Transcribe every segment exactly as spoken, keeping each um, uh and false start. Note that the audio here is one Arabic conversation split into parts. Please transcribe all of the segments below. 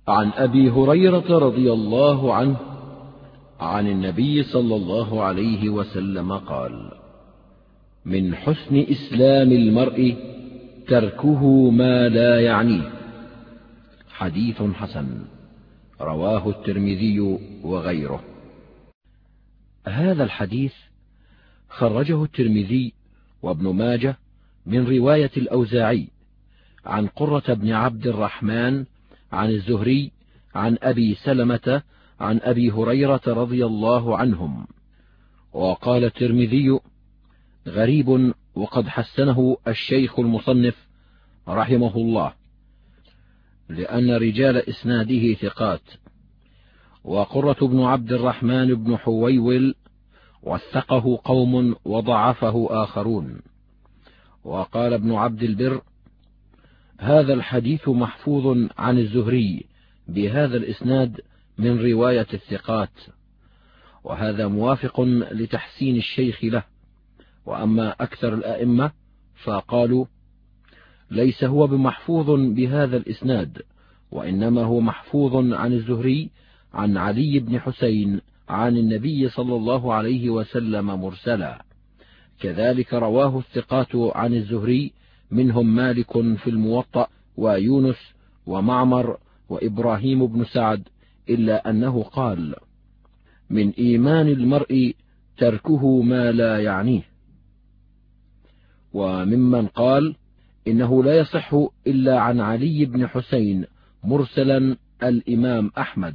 عن أبي هريرة رضي الله عنه عن النبي صلى الله عليه وسلم قال: من حسن إسلام المرء تركه ما لا يعنيه. حديث حسن، رواه الترمذي وغيره. هذا الحديث خرجه الترمذي وابن ماجه من رواية الأوزاعي عن قرة بن عبد الرحمن عن الزهري عن أبي سلمة عن أبي هريرة رضي الله عنهم. وقال الترمذي: غريب، وقد حسنه الشيخ المصنف رحمه الله، لأن رجال إسناده ثقات. وقرة بن عبد الرحمن بن حويول وثقه قوم وضعفه آخرون. وقال ابن عبد البر: هذا الحديث محفوظ عن الزهري بهذا الإسناد من رواية الثقات، وهذا موافق لتحسين الشيخ له. وأما أكثر الأئمة فقالوا: ليس هو بمحفوظ بهذا الإسناد، وإنما هو محفوظ عن الزهري عن علي بن حسين عن النبي صلى الله عليه وسلم مرسلا. كذلك رواه الثقات عن الزهري، منهم مالك في الموطأ ويونس ومعمر وإبراهيم بن سعد، إلا أنه قال: من إيمان المرء تركه ما لا يعنيه. وممن قال إنه لا يصح إلا عن علي بن حسين مرسلا الإمام أحمد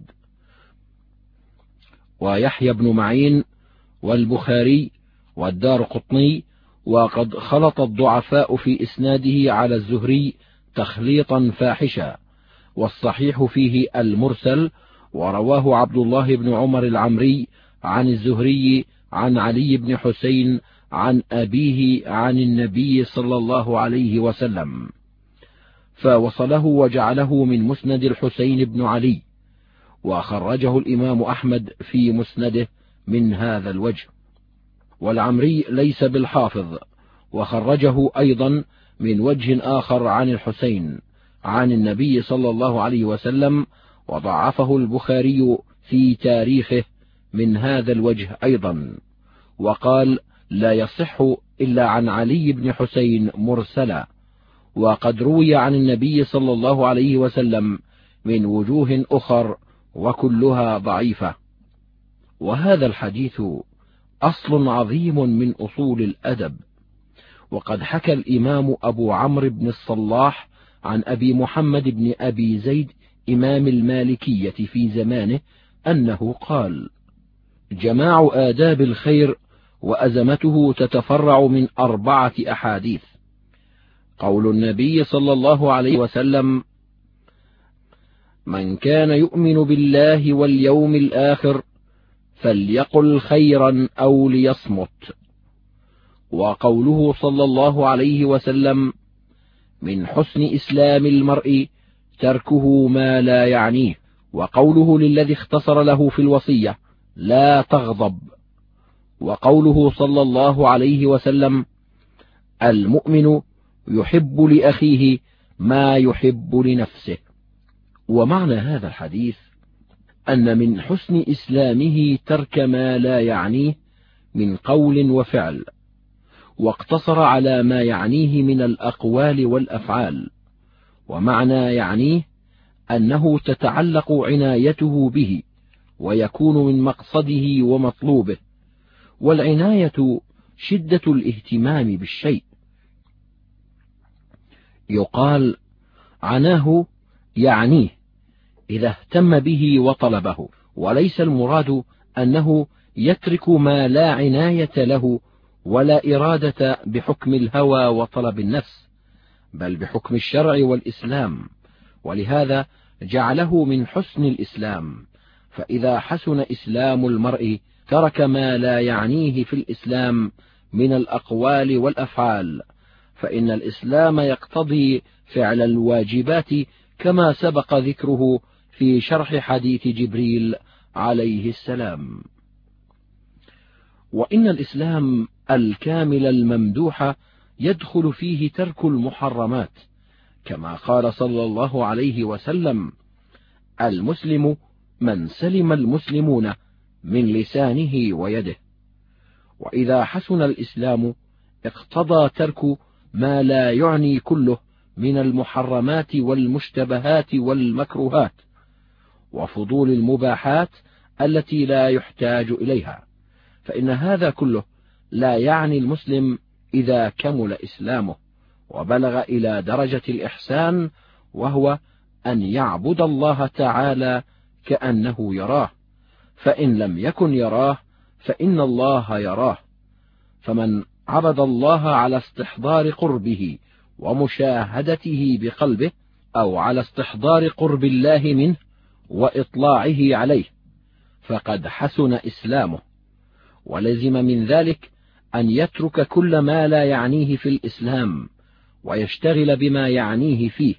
ويحيى بن معين والبخاري والدارقطني، وقد خلط الضعفاء في إسناده على الزهري تخليطا فاحشا، والصحيح فيه المرسل. ورواه عبد الله بن عمر العمري عن الزهري عن علي بن حسين عن أبيه عن النبي صلى الله عليه وسلم، فوصله وجعله من مسند الحسين بن علي، وخرجه الإمام أحمد في مسنده من هذا الوجه. والعمري ليس بالحافظ، وخرجه أيضا من وجه آخر عن الحسين عن النبي صلى الله عليه وسلم، وضعفه البخاري في تاريخه من هذا الوجه أيضا، وقال: لا يصح إلا عن علي بن حسين مرسلا، وقد روي عن النبي صلى الله عليه وسلم من وجوه أخر وكلها ضعيفة. وهذا الحديث أصل عظيم من أصول الأدب. وقد حكى الإمام أبو عمرو بن الصلاح عن أبي محمد بن أبي زيد إمام المالكية في زمانه أنه قال: جماع آداب الخير وأزمته تتفرع من أربعة أحاديث. قول النبي صلى الله عليه وسلم: من كان يؤمن بالله واليوم الآخر فليقل خيرا أو ليصمت. وقوله صلى الله عليه وسلم: من حسن إسلام المرء تركه ما لا يعنيه. وقوله للذي اختصر له في الوصية: لا تغضب. وقوله صلى الله عليه وسلم: المؤمن يحب لأخيه ما يحب لنفسه. ومعنى هذا الحديث أن من حسن إسلامه ترك ما لا يعنيه من قول وفعل، واقتصر على ما يعنيه من الأقوال والأفعال. ومعنى يعنيه أنه تتعلق عنايته به، ويكون من مقصده ومطلوبه. والعناية شدة الاهتمام بالشيء. يقال: عناه يعنيه إذا اهتم به وطلبه، وليس المراد أنه يترك ما لا عناية له ولا إرادة بحكم الهوى وطلب النفس، بل بحكم الشرع والإسلام. ولهذا جعله من حسن الإسلام. فإذا حسن إسلام المرء ترك ما لا يعنيه في الإسلام من الأقوال والأفعال، فإن الإسلام يقتضي فعل الواجبات، كما سبق ذكره في شرح حديث جبريل عليه السلام. وإن الإسلام الكامل الممدوح يدخل فيه ترك المحرمات، كما قال صلى الله عليه وسلم: المسلم من سلم المسلمون من لسانه ويده. وإذا حسن الإسلام اقتضى ترك ما لا يعني كله من المحرمات والمشتبهات والمكروهات وفضول المباحات التي لا يحتاج إليها، فإن هذا كله لا يعني المسلم إذا كمل إسلامه وبلغ إلى درجة الإحسان، وهو أن يعبد الله تعالى كأنه يراه، فإن لم يكن يراه فإن الله يراه. فمن عبد الله على استحضار قربه ومشاهدته بقلبه، أو على استحضار قرب الله منه وإطلاعه عليه، فقد حسن إسلامه، ولزم من ذلك أن يترك كل ما لا يعنيه في الإسلام ويشتغل بما يعنيه فيه،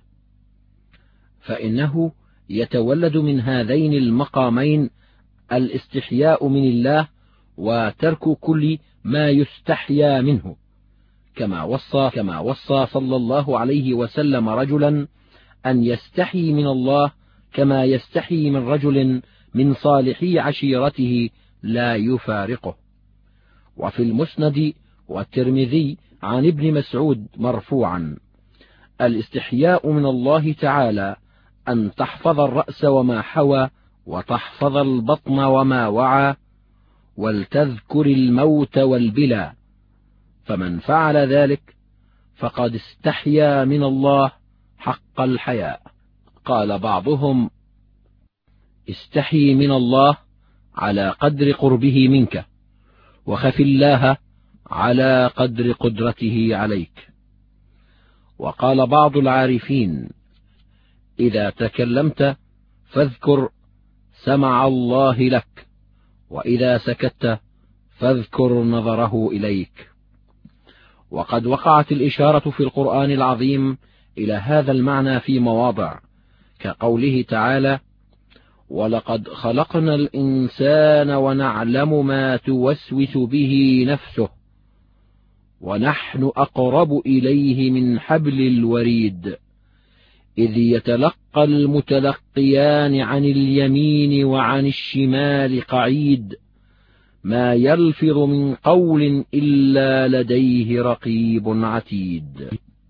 فإنه يتولد من هذين المقامين الاستحياء من الله وترك كل ما يستحيا منه، كما وصى كما وصى صلى الله عليه وسلم رجلا أن يستحي من الله كما يستحي من رجل من صالحي عشيرته لا يفارقه. وفي المسند والترمذي عن ابن مسعود مرفوعا: الاستحياء من الله تعالى أن تحفظ الرأس وما حوى، وتحفظ البطن وما وعى، ولتذكر الموت والبلى، فمن فعل ذلك فقد استحيا من الله حق الحياء. قال بعضهم: استحي من الله على قدر قربه منك، وخف الله على قدر قدرته عليك. وقال بعض العارفين: إذا تكلمت فاذكر سمع الله لك، وإذا سكت فاذكر نظره إليك. وقد وقعت الإشارة في القرآن العظيم إلى هذا المعنى في مواضع، كقوله تعالى: ولقد خلقنا الإنسان ونعلم ما توسوس به نفسه ونحن أقرب إليه من حبل الوريد، إذ يتلقى المتلقيان عن اليمين وعن الشمال قعيد، ما يلفظ من قول إلا لديه رقيب عتيد.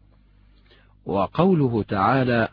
وقوله تعالى: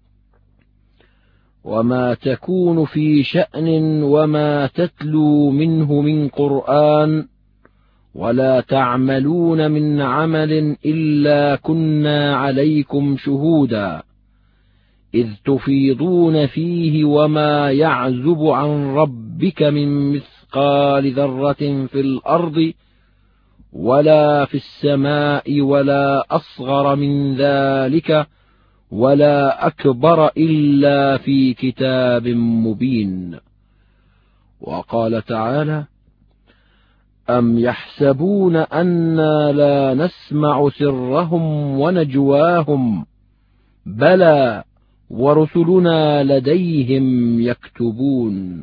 وما تكون في شأن وما تتلو منه من قرآن ولا تعملون من عمل إلا كنا عليكم شهودا إذ تفيضون فيه وما يعزب عن ربك من مثقال ذرة في الأرض ولا في السماء ولا أصغر من ذلك ولا أكبر إلا في كتاب مبين. وقال تعالى: أم يحسبون أنا لا نسمع سرهم ونجواهم بلى ورسلنا لديهم يكتبون.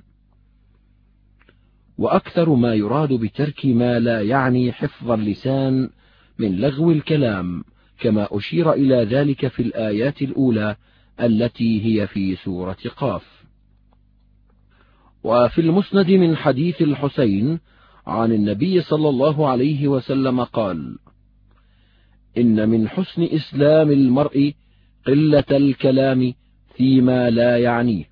وأكثر ما يراد بترك ما لا يعني حفظ اللسان من لغو الكلام، كما أشير إلى ذلك في الآيات الأولى التي هي في سورة قاف. وفي المسند من حديث الحسين عن النبي صلى الله عليه وسلم قال: إن من حسن إسلام المرء قلة الكلام فيما لا يعنيه.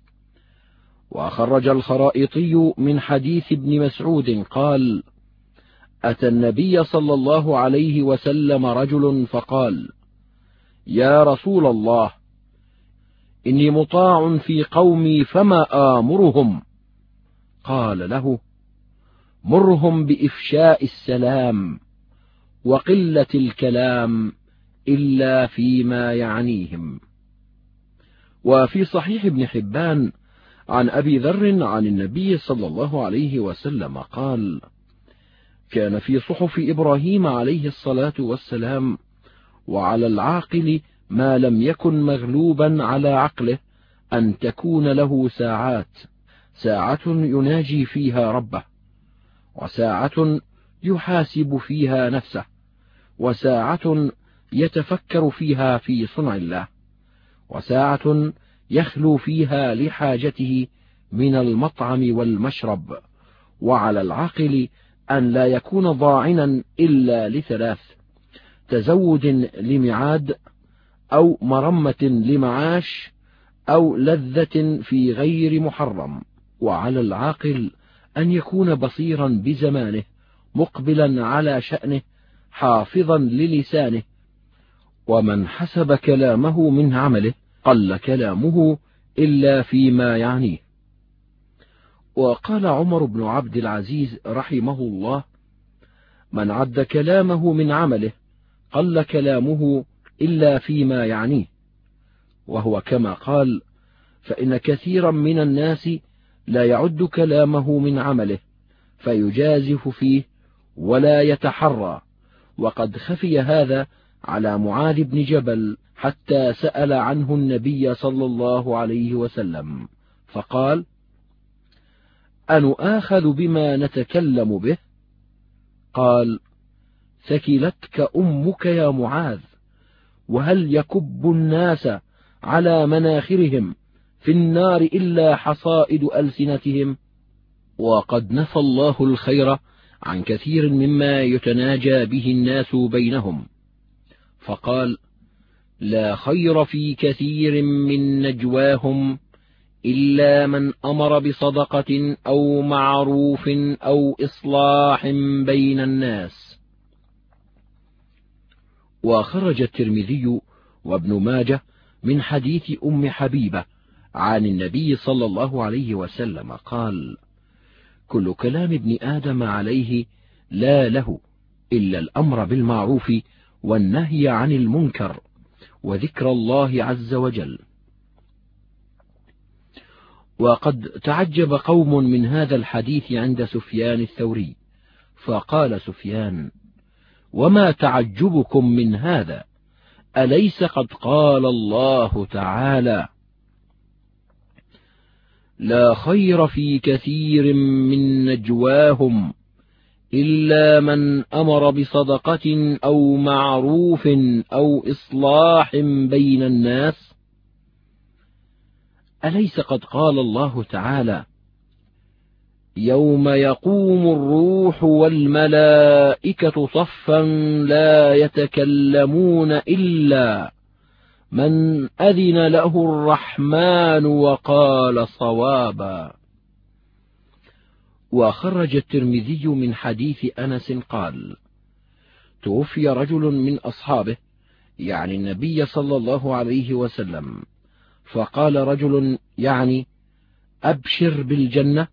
وخرج الخرائطي من حديث ابن مسعود قال: أتى النبي صلى الله عليه وسلم رجل فقال: يا رسول الله، إني مطاع في قومي فما آمرهم؟ قال له: مرهم بإفشاء السلام وقلة الكلام إلا فيما يعنيهم. وفي صحيح ابن حبان عن أبي ذر عن النبي صلى الله عليه وسلم قال: كان في صحف إبراهيم عليه الصلاة والسلام وعلى العاقل ما لم يكن مغلوبا على عقله أن تكون له ساعات، ساعة يناجي فيها ربه، وساعة يحاسب فيها نفسه، وساعة يتفكر فيها في صنع الله، وساعة يخلو فيها لحاجته من المطعم والمشرب، وعلى العاقل أن لا يكون ضاعنا إلا لثلاث: تزود لمعاد، أو مرمة لمعاش، أو لذة في غير محرم. وعلى العاقل أن يكون بصيرا بزمانه، مقبلا على شأنه، حافظا للسانه. ومن حسب كلامه من عمله قل كلامه إلا فيما يعنيه. وقال عمر بن عبد العزيز رحمه الله: من عد كلامه من عمله قل كلامه إلا فيما يعنيه. وهو كما قال: فإن كثيرا من الناس لا يعد كلامه من عمله فيجازف فيه ولا يتحرى. وقد خفي هذا على معاذ بن جبل حتى سأل عنه النبي صلى الله عليه وسلم فقال: أنؤاخذ بما نتكلم به؟ قال: ثكلتك أمك يا معاذ، وهل يكب الناس على مناخرهم في النار إلا حصائد ألسنتهم؟ وقد نفى الله الخير عن كثير مما يتناجى به الناس بينهم، فقال: لا خير في كثير من نجواهم إلا من أمر بصدقة أو معروف أو إصلاح بين الناس. وخرج الترمذي وابن ماجه من حديث أم حبيبة عن النبي صلى الله عليه وسلم قال: كل كلام ابن آدم عليه لا له إلا الأمر بالمعروف والنهي عن المنكر وذكر الله عز وجل. وقد تعجب قوم من هذا الحديث عند سفيان الثوري، فقال سفيان: وما تعجبكم من هذا؟ أليس قد قال الله تعالى: لا خير في كثير من نجواهم إلا من أمر بصدقة أو معروف أو إصلاح بين الناس؟ أليس قد قال الله تعالى: يوم يقوم الروح والملائكة صفا لا يتكلمون إلا من أذن له الرحمن وقال صوابا. وخرج الترمذي من حديث أنس قال: توفي رجل من أصحابه، يعني النبي صلى الله عليه وسلم، فقال رجل يعني: أبشر بالجنة.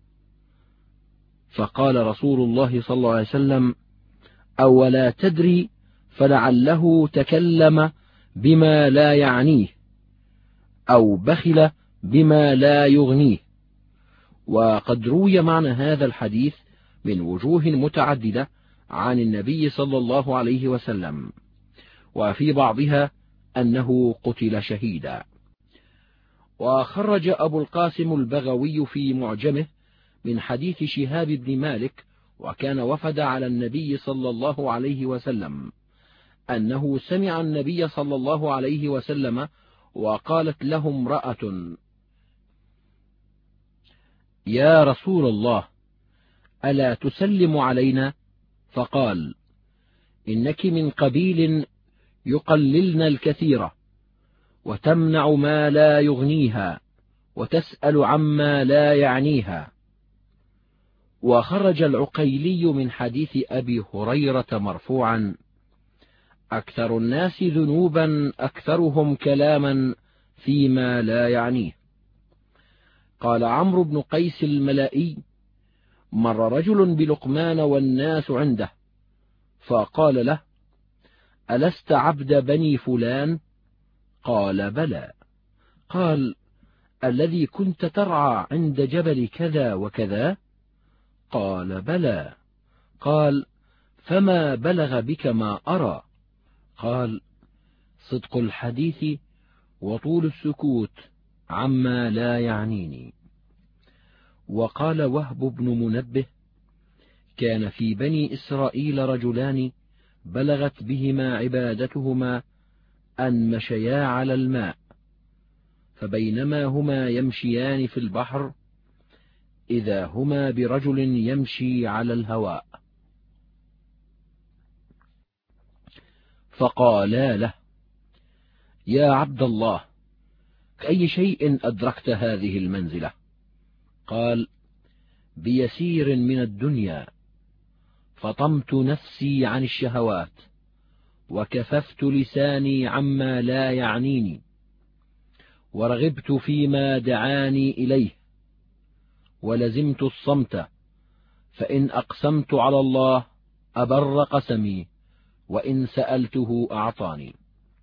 فقال رسول الله صلى الله عليه وسلم: أولا تدري؟ فلعله تكلم بما لا يعنيه أو بخل بما لا يغنيه. وقد روي معنى هذا الحديث من وجوه متعددة عن النبي صلى الله عليه وسلم، وفي بعضها أنه قتل شهيدا. وخرج أبو القاسم البغوي في معجمه من حديث شهاب بن مالك، وكان وفد على النبي صلى الله عليه وسلم، أنه سمع النبي صلى الله عليه وسلم وقالت له امرأة: يا رسول الله، ألا تسلم علينا؟ فقال: إنك من قبيل يقللن الكثير وتمنع ما لا يغنيها وتسأل عما لا يعنيها. وخرج العقيلي من حديث أبي هريرة مرفوعا: أكثر الناس ذنوبا أكثرهم كلاما فيما لا يعنيه. قال عمرو بن قيس الملائي: مر رجل بلقمان والناس عنده، فقال له: ألست عبد بني فلان؟ قال: بلى. قال: الذي كنت ترعى عند جبل كذا وكذا؟ قال: بلى. قال: فما بلغ بك ما أرى؟ قال: صدق الحديث وطول السكوت عما لا يعنيني. وقال وهب بن منبه: كان في بني إسرائيل رجلان بلغت بهما عبادتهما أن مشيا على الماء، فبينما هما يمشيان في البحر إذا هما برجل يمشي على الهواء، فقالا له: يا عبد الله، كأي شيء أدركت هذه المنزلة؟ قال: بيسير من الدنيا، فطمت نفسي عن الشهوات، وكففت لساني عما لا يعنيني، ورغبت فيما دعاني إليه، ولزمت الصمت، فإن أقسمت على الله أبر قسمي، وإن سألته أعطاني.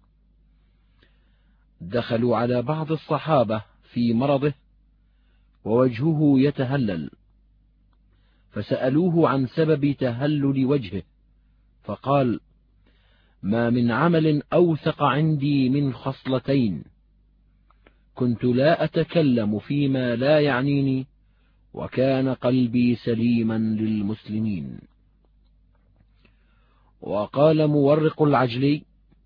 دخلوا على بعض الصحابة في مرضه ووجهه يتهلل، فسألوه عن سبب تهلل وجهه، فقال: ما من عمل أوثق عندي من خصلتين، كنت لا أتكلم فيما لا يعنيني، وكان قلبي سليما للمسلمين. وقال مورق العجلي: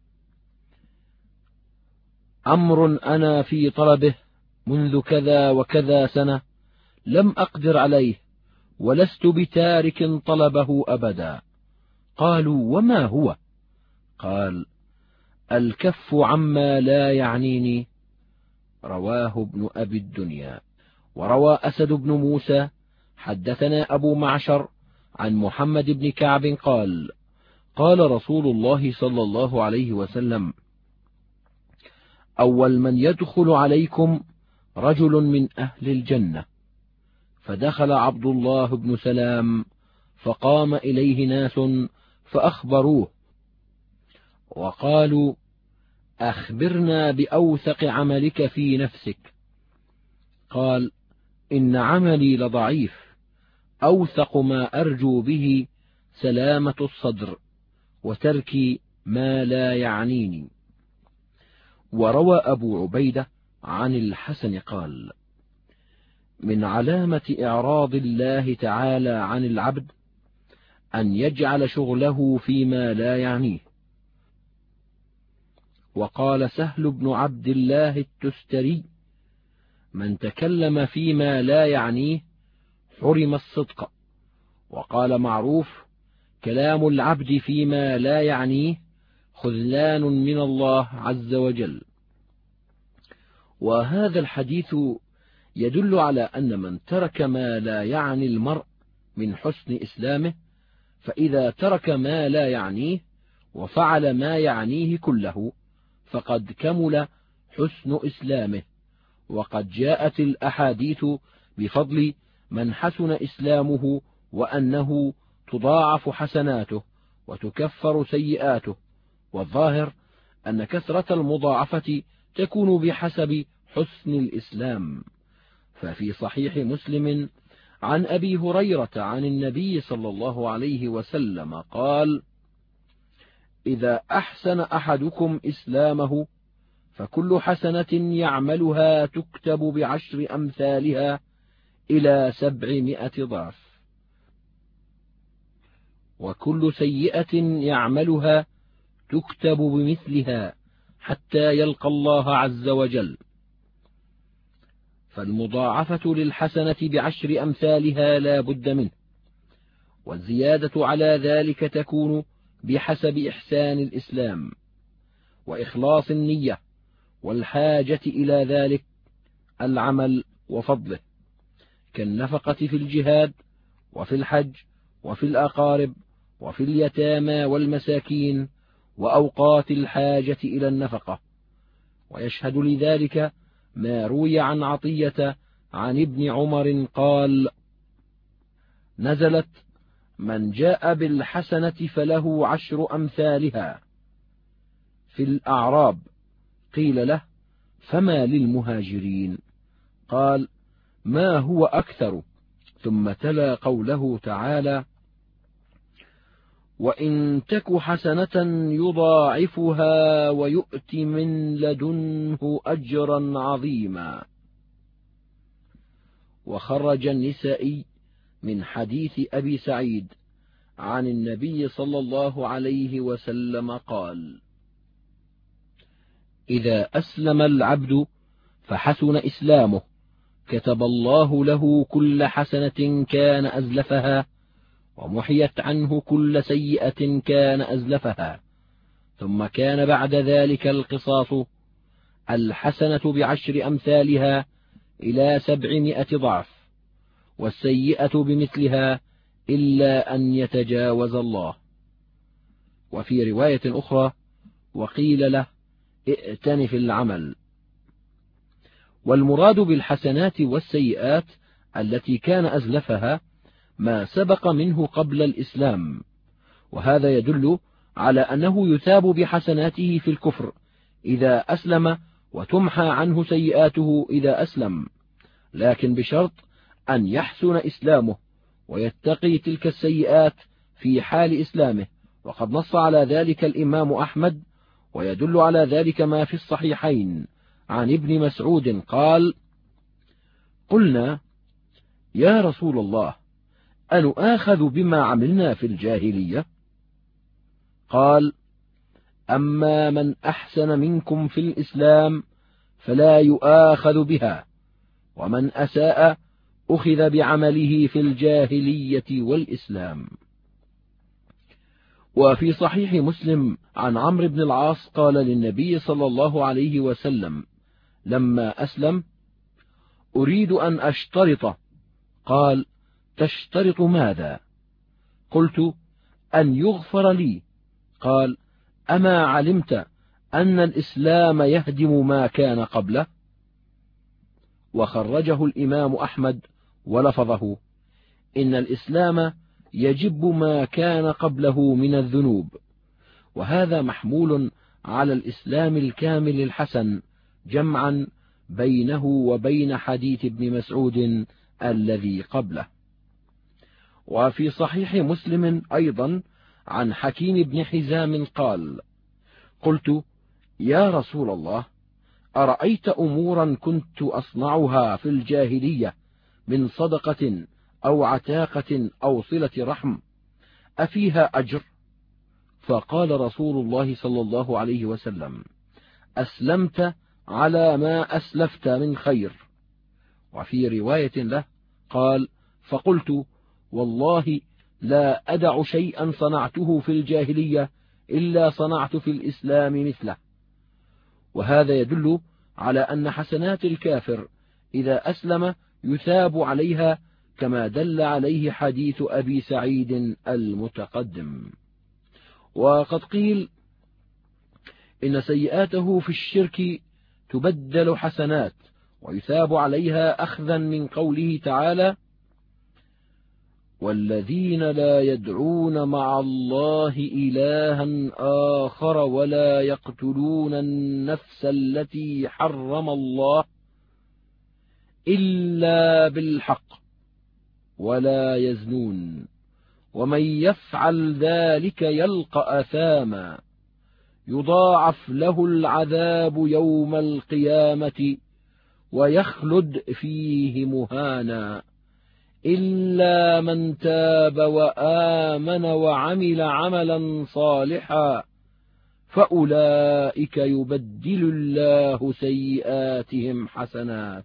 أمر أنا في طلبه منذ كذا وكذا سنة لم أقدر عليه، ولست بتارك طلبه أبدا. قالوا: وما هو؟ قال: الكف عما لا يعنيني. رواه ابن أبي الدنيا. وروى أسد بن موسى: حدثنا أبو معشر عن محمد بن كعب قال: قال رسول الله صلى الله عليه وسلم: أول من يدخل عليكم رجل من أهل الجنة. فدخل عبد الله بن سلام، فقام إليه ناس فأخبروه، وقالوا: أخبرنا بأوثق عملك في نفسك. قال: إن عملي لضعيف، أوثق ما أرجو به سلامة الصدر، وترك ما لا يعنيني. وروى أبو عبيدة عن الحسن قال: من علامة إعراض الله تعالى عن العبد أن يجعل شغله فيما لا يعنيه. وقال سهل بن عبد الله التستري: من تكلم فيما لا يعنيه حرم الصدق. وقال معروف: كلام العبد فيما لا يعنيه خذلان من الله عز وجل. وهذا الحديث يدل على أن من ترك ما لا يعني المرء من حسن إسلامه، فإذا ترك ما لا يعنيه وفعل ما يعنيه كله فقد كمل حسن إسلامه. وقد جاءت الأحاديث بفضل من حسن إسلامه، وأنه تضاعف حسناته وتكفر سيئاته، والظاهر أن كثرة المضاعفة تكون بحسب حسن الإسلام. ففي صحيح مسلم عن أبي هريرة عن النبي صلى الله عليه وسلم قال: إذا أحسن أحدكم إسلامه فكل حسنة يعملها تكتب بعشر أمثالها إلى سبعمائة ضعف، وكل سيئة يعملها تكتب بمثلها حتى يلقى الله عز وجل. فالمضاعفة للحسنة بعشر أمثالها لا بد منه، والزيادة على ذلك تكون بحسب إحسان الإسلام وإخلاص النية والحاجة إلى ذلك العمل وفضله، كالنفقة في الجهاد وفي الحج وفي الأقارب وفي اليتامى والمساكين وأوقات الحاجة إلى النفقة. ويشهد لذلك ما روي عن عطية عن ابن عمر قال: نزلت: من جاء بالحسنة فله عشر أمثالها في الأعراب. قيل له: فما للمهاجرين؟ قال: ما هو أكثر؟ ثم تلا قوله تعالى: وإن تك حسنة يضاعفها ويؤت من لدنه أجرا عظيما. وخرج النسائي من حديث أبي سعيد عن النبي صلى الله عليه وسلم قال: إذا أسلم العبد فحسن إسلامه كتب الله له كل حسنة كان أزلفها، ومحيت عنه كل سيئة كان أزلفها. ثم كان بعد ذلك القصاص، الحسنة بعشر أمثالها إلى سبعمائة ضعف، والسيئة بمثلها إلا أن يتجاوز الله. وفي رواية أخرى: وقيل له: ائتن في العمل. والمراد بالحسنات والسيئات التي كان أزلفها ما سبق منه قبل الإسلام، وهذا يدل على أنه يثاب بحسناته في الكفر إذا أسلم، وتمحى عنه سيئاته إذا أسلم، لكن بشرط أن يحسن إسلامه ويتقي تلك السيئات في حال إسلامه. وقد نص على ذلك الإمام أحمد، ويدل على ذلك ما في الصحيحين عن ابن مسعود قال: قلنا: يا رسول الله، أنؤاخذ بما عملنا في الجاهلية؟ قال: أما من أحسن منكم في الإسلام فلا يؤاخذ بها، ومن أساء أخذ بعمله في الجاهلية والإسلام. وفي صحيح مسلم عن عمرو بن العاص قال للنبي صلى الله عليه وسلم لما أسلم: أريد أن أشترط. قال: تشترط ماذا؟ قلت: أن يغفر لي. قال: أما علمت أن الإسلام يهدم ما كان قبله؟ وخرجه الإمام أحمد ولفظه: إن الإسلام يجب ما كان قبله من الذنوب. وهذا محمول على الإسلام الكامل الحسن، جمعا بينه وبين حديث ابن مسعود الذي قبله. وفي صحيح مسلم أيضا عن حكيم بن حزام قال: قلت: يا رسول الله، أرأيت أمورا كنت أصنعها في الجاهلية من صدقة أو عتاقة أو صلة رحم، أفيها أجر؟ فقال رسول الله صلى الله عليه وسلم: أسلمت على ما أسلفت من خير. وفي رواية له قال: فقلت: والله لا أدع شيئا صنعته في الجاهلية إلا صنعت في الإسلام مثله. وهذا يدل على أن حسنات الكافر إذا أسلم يثاب عليها، كما دل عليه حديث أبي سعيد المتقدم. وقد قيل إن سيئاته في الشرك تبدل حسنات ويثاب عليها، أخذا من قوله تعالى: والذين لا يدعون مع الله إلها آخر ولا يقتلون النفس التي حرم الله إلا بالحق ولا يزنون ومن يفعل ذلك يلقى أثاما يضاعف له العذاب يوم القيامة ويخلد فيه مهانا إلا من تاب وآمن وعمل عملا صالحا فأولئك يبدل الله سيئاتهم حسنات.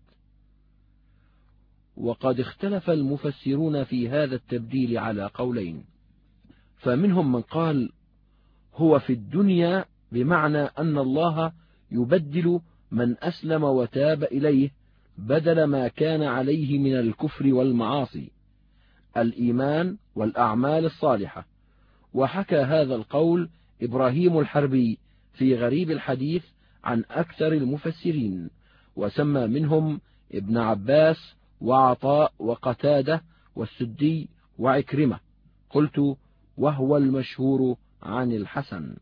وقد اختلف المفسرون في هذا التبديل على قولين، فمنهم من قال: هو في الدنيا، بمعنى أن الله يبدل من أسلم وتاب إليه بدل ما كان عليه من الكفر والمعاصي الإيمان والأعمال الصالحة. وحكى هذا القول إبراهيم الحربي في غريب الحديث عن أكثر المفسرين، وسمى منهم ابن عباس وعطاء وقتادة والسدي وعكرمة. قلت: وهو المشهور عن الحسن.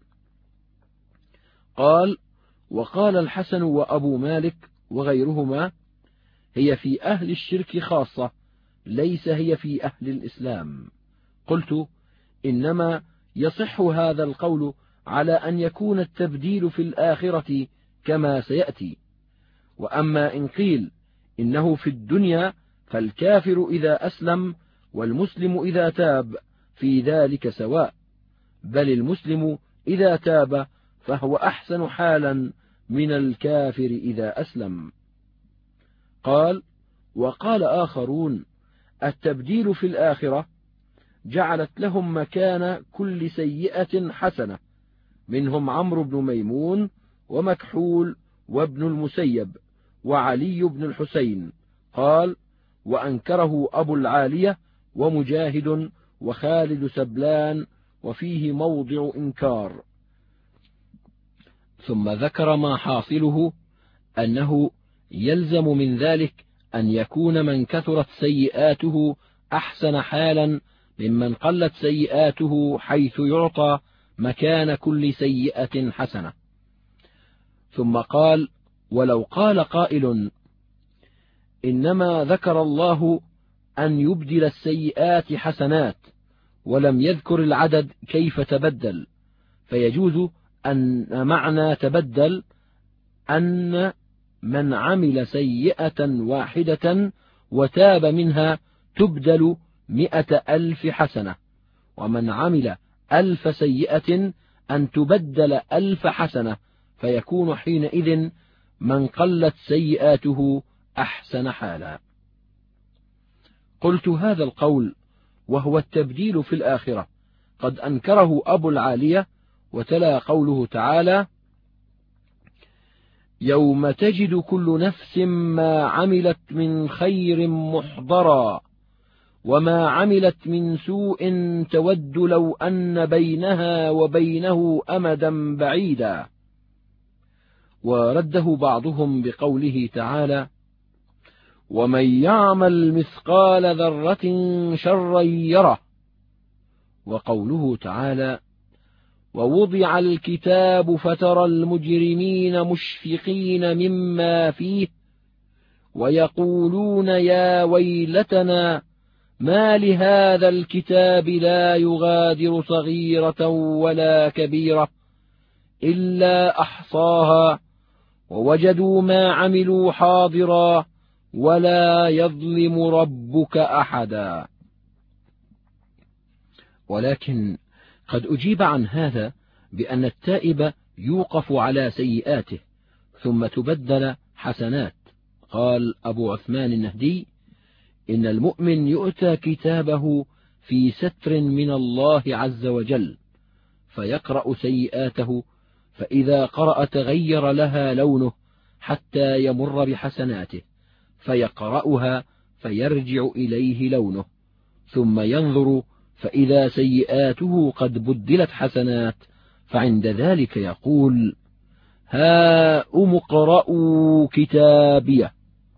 قال: وقال الحسن وأبو مالك وغيرهما: هي في أهل الشرك خاصة، ليس هي في أهل الإسلام. قلت: إنما يصح هذا القول على أن يكون التبديل في الآخرة كما سيأتي. وأما إن قيل إنه في الدنيا، فالكافر إذا أسلم والمسلم إذا تاب في ذلك سواء، بل المسلم إذا تاب فهو أحسن حالا من الكافر إذا أسلم. قال: وقال آخرون: التبديل في الآخرة جعلت لهم مكان كل سيئة حسنة، منهم عمرو بن ميمون ومكحول وابن المسيب وعلي بن الحسين. قال: وأنكره أبو العالية ومجاهد وخالد سبلان، وفيه موضع إنكار. ثم ذكر ما حاصله أنه يلزم من ذلك أن يكون من كثرت سيئاته أحسن حالا ممن قلت سيئاته، حيث يعطى مكان كل سيئة حسنة. ثم قال: ولو قال قائل: إنما ذكر الله أن يبدل السيئات حسنات ولم يذكر العدد كيف تبدل، فيجوز أن معنى تبدل أن من عمل سيئة واحدة وتاب منها تبدل مئة ألف حسنة، ومن عمل ألف سيئة أن تبدل ألف حسنة، فيكون حينئذ من قلت سيئاته أحسن حالا. قلت: هذا القول وهو التبديل في الآخرة قد أنكره أبو العالية، وتلا قوله تعالى: يوم تجد كل نفس ما عملت من خير محضرا وما عملت من سوء تود لو أن بينها وبينه أمدا بعيدا. ورده بعضهم بقوله تعالى: ومن يعمل مثقال ذرة شرا يره. وقوله تعالى: ووضع الكتاب فترى المجرمين مشفقين مما فيه ويقولون يا ويلتنا ما لهذا الكتاب لا يغادر صغيرة ولا كبيرة إلا أحصاها ووجدوا ما عملوا حاضرا ولا يظلم ربك أحدا. ولكن قد أجيب عن هذا بأن التائب يوقف على سيئاته ثم تبدل حسنات. قال أبو عثمان النهدي: إن المؤمن يؤتى كتابه في ستر من الله عز وجل، فيقرأ سيئاته، فإذا قرأ تغير لها لونه حتى يمر بحسناته، فيقرأها فيرجع إليه لونه، ثم ينظر فإذا سيئاته قد بدلت حسنات، فعند ذلك يقول: هاؤم اقرءوا كتابيه.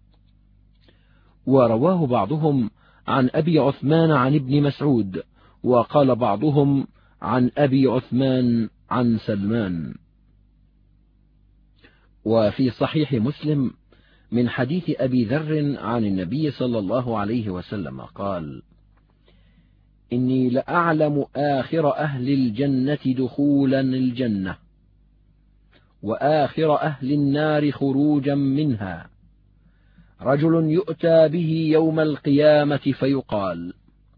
ورواه بعضهم عن أبي عثمان عن ابن مسعود، وقال بعضهم عن أبي عثمان عن سلمان. وفي صحيح مسلم من حديث أبي ذر عن النبي صلى الله عليه وسلم قال: إني لأعلم آخر أهل الجنة دخولا الجنة وآخر أهل النار خروجا منها، رجل يؤتى به يوم القيامة فيقال: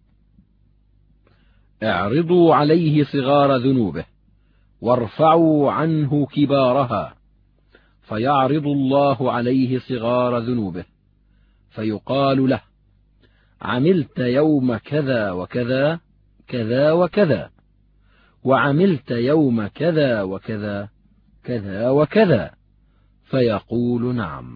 اعرضوا عليه صغار ذنوبه وارفعوا عنه كبارها، فيعرض الله عليه صغار ذنوبه، فيقال له: عملت يوم كذا وكذا كذا وكذا، وعملت يوم كذا وكذا كذا وكذا، فيقول: نعم.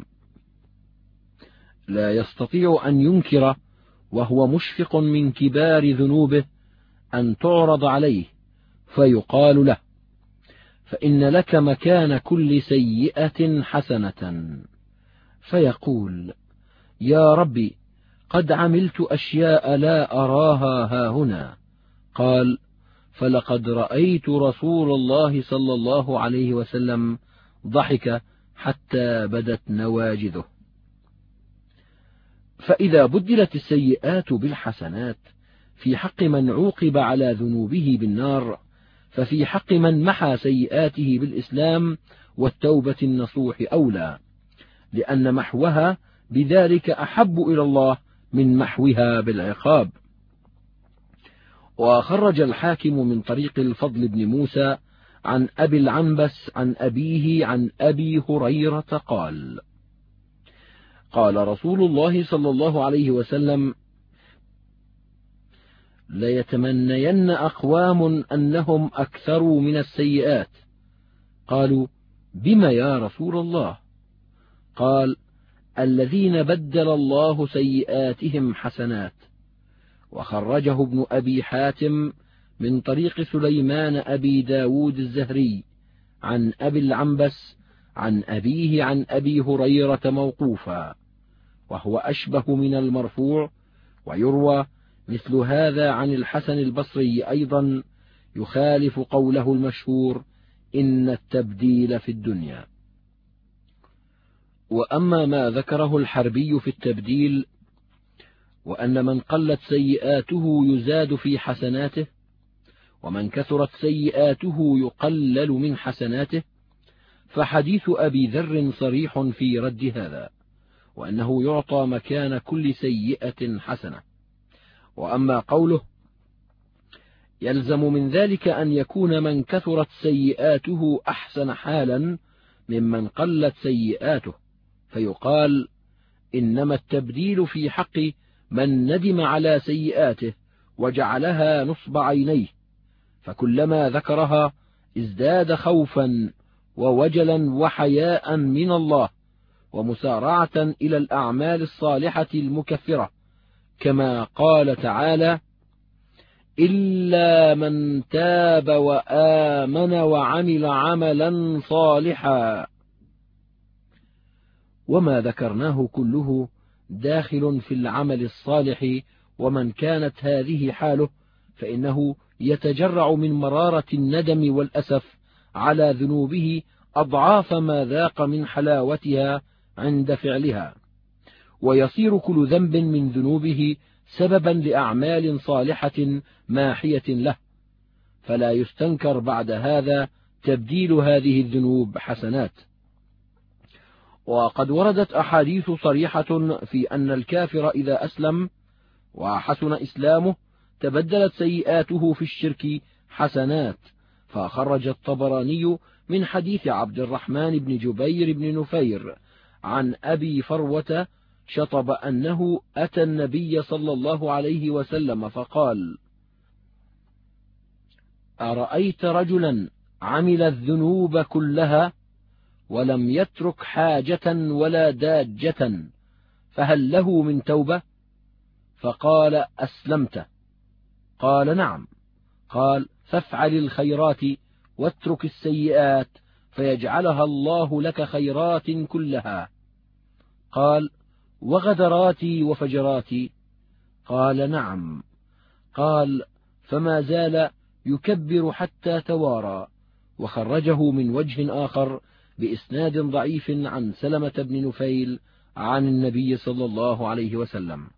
لا يستطيع أن ينكر وهو مشفق من كبار ذنوبه أن تعرض عليه، فيقال له: فإن لك مكان كل سيئة حسنة. فيقول: يا ربي، قد عملت أشياء لا أراها هاهنا. قال: فلقد رأيت رسول الله صلى الله عليه وسلم ضحك حتى بدت نواجذه. فإذا بدلت السيئات بالحسنات في حق من عوقب على ذنوبه بالنار، ففي حق من محى سيئاته بالإسلام والتوبة النصوح أولى، لأن محوها بذلك أحب إلى الله من محوها بالعقاب. وخرج الحاكم من طريق الفضل بن موسى عن أبي العنبس عن أبيه عن أبي هريرة قال: قال رسول الله صلى الله عليه وسلم: ليتمنين أقوام أنهم أكثروا من السيئات. قالوا: بم يا رسول الله؟ قال: الذين بدل الله سيئاتهم حسنات. وخرجه ابن أبي حاتم من طريق سليمان أبي داود الزهري عن أبي العنبس عن أبيه عن أبي هريرة موقوفا، وهو أشبه من المرفوع. ويروى مثل هذا عن الحسن البصري أيضا، يخالف قوله المشهور: إن التبديل في الدنيا. وأما ما ذكره الحربي في التبديل، وأن من قلت سيئاته يزاد في حسناته، ومن كثرت سيئاته يقلل من حسناته، فحديث أبي ذر صريح في رد هذا، وأنه يعطى مكان كل سيئة حسنة. وأما قوله: يلزم من ذلك أن يكون من كثرت سيئاته أحسن حالا ممن قلت سيئاته، فيقال: إنما التبديل في حق من ندم على سيئاته وجعلها نصب عينيه، فكلما ذكرها ازداد خوفا ووجلا وحياء من الله، ومسارعة إلى الأعمال الصالحة المكفرة، كما قال تعالى: إلا من تاب وآمن وعمل عملا صالحا. وما ذكرناه كله داخل في العمل الصالح، ومن كانت هذه حاله فإنه يتجرع من مرارة الندم والأسف على ذنوبه أضعاف ما ذاق من حلاوتها عند فعلها، ويصير كل ذنب من ذنوبه سببا لأعمال صالحة ماحية له، فلا يستنكر بعد هذا تبديل هذه الذنوب حسنات. وقد وردت أحاديث صريحة في أن الكافر إذا أسلم وحسن إسلامه تبدلت سيئاته في الشرك حسنات، فخرج الطبراني من حديث عبد الرحمن بن جبير بن نفير عن أبي فروة شطب أنه أتى النبي صلى الله عليه وسلم فقال: أرأيت رجلا عمل الذنوب كلها ولم يترك حاجة ولا داجة، فهل له من توبة؟ فقال: أسلمت. قال: نعم. قال: فافعل الخيرات واترك السيئات فيجعلها الله لك خيرات كلها. قال: وغدراتي وفجراتي؟ قال: نعم. قال: فما زال يكبر حتى توارى. وخرجه من وجه آخر بإسناد ضعيف عن سلمة بن نفيل عن النبي صلى الله عليه وسلم.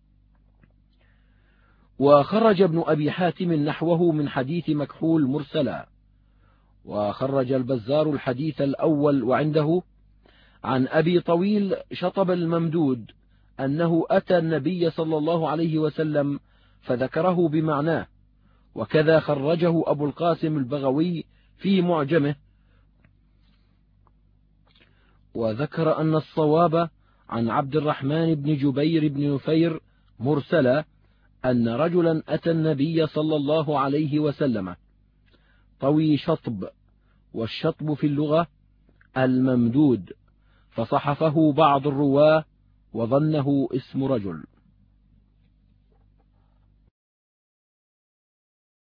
وخرج ابن أبي حاتم نحوه من حديث مكحول مرسلا. وخرج البزار الحديث الأول وعنده عن أبي طويل شطب الممدود أنه أتى النبي صلى الله عليه وسلم فذكره بمعناه، وكذا خرجه أبو القاسم البغوي في معجمه. وذكر أن الصواب عن عبد الرحمن بن جبير بن نفير مرسلا أن رجلا أتى النبي صلى الله عليه وسلم طوي شطب، والشطب في اللغة الممدود، فصحفه بعض الرواة وظنه اسم رجل.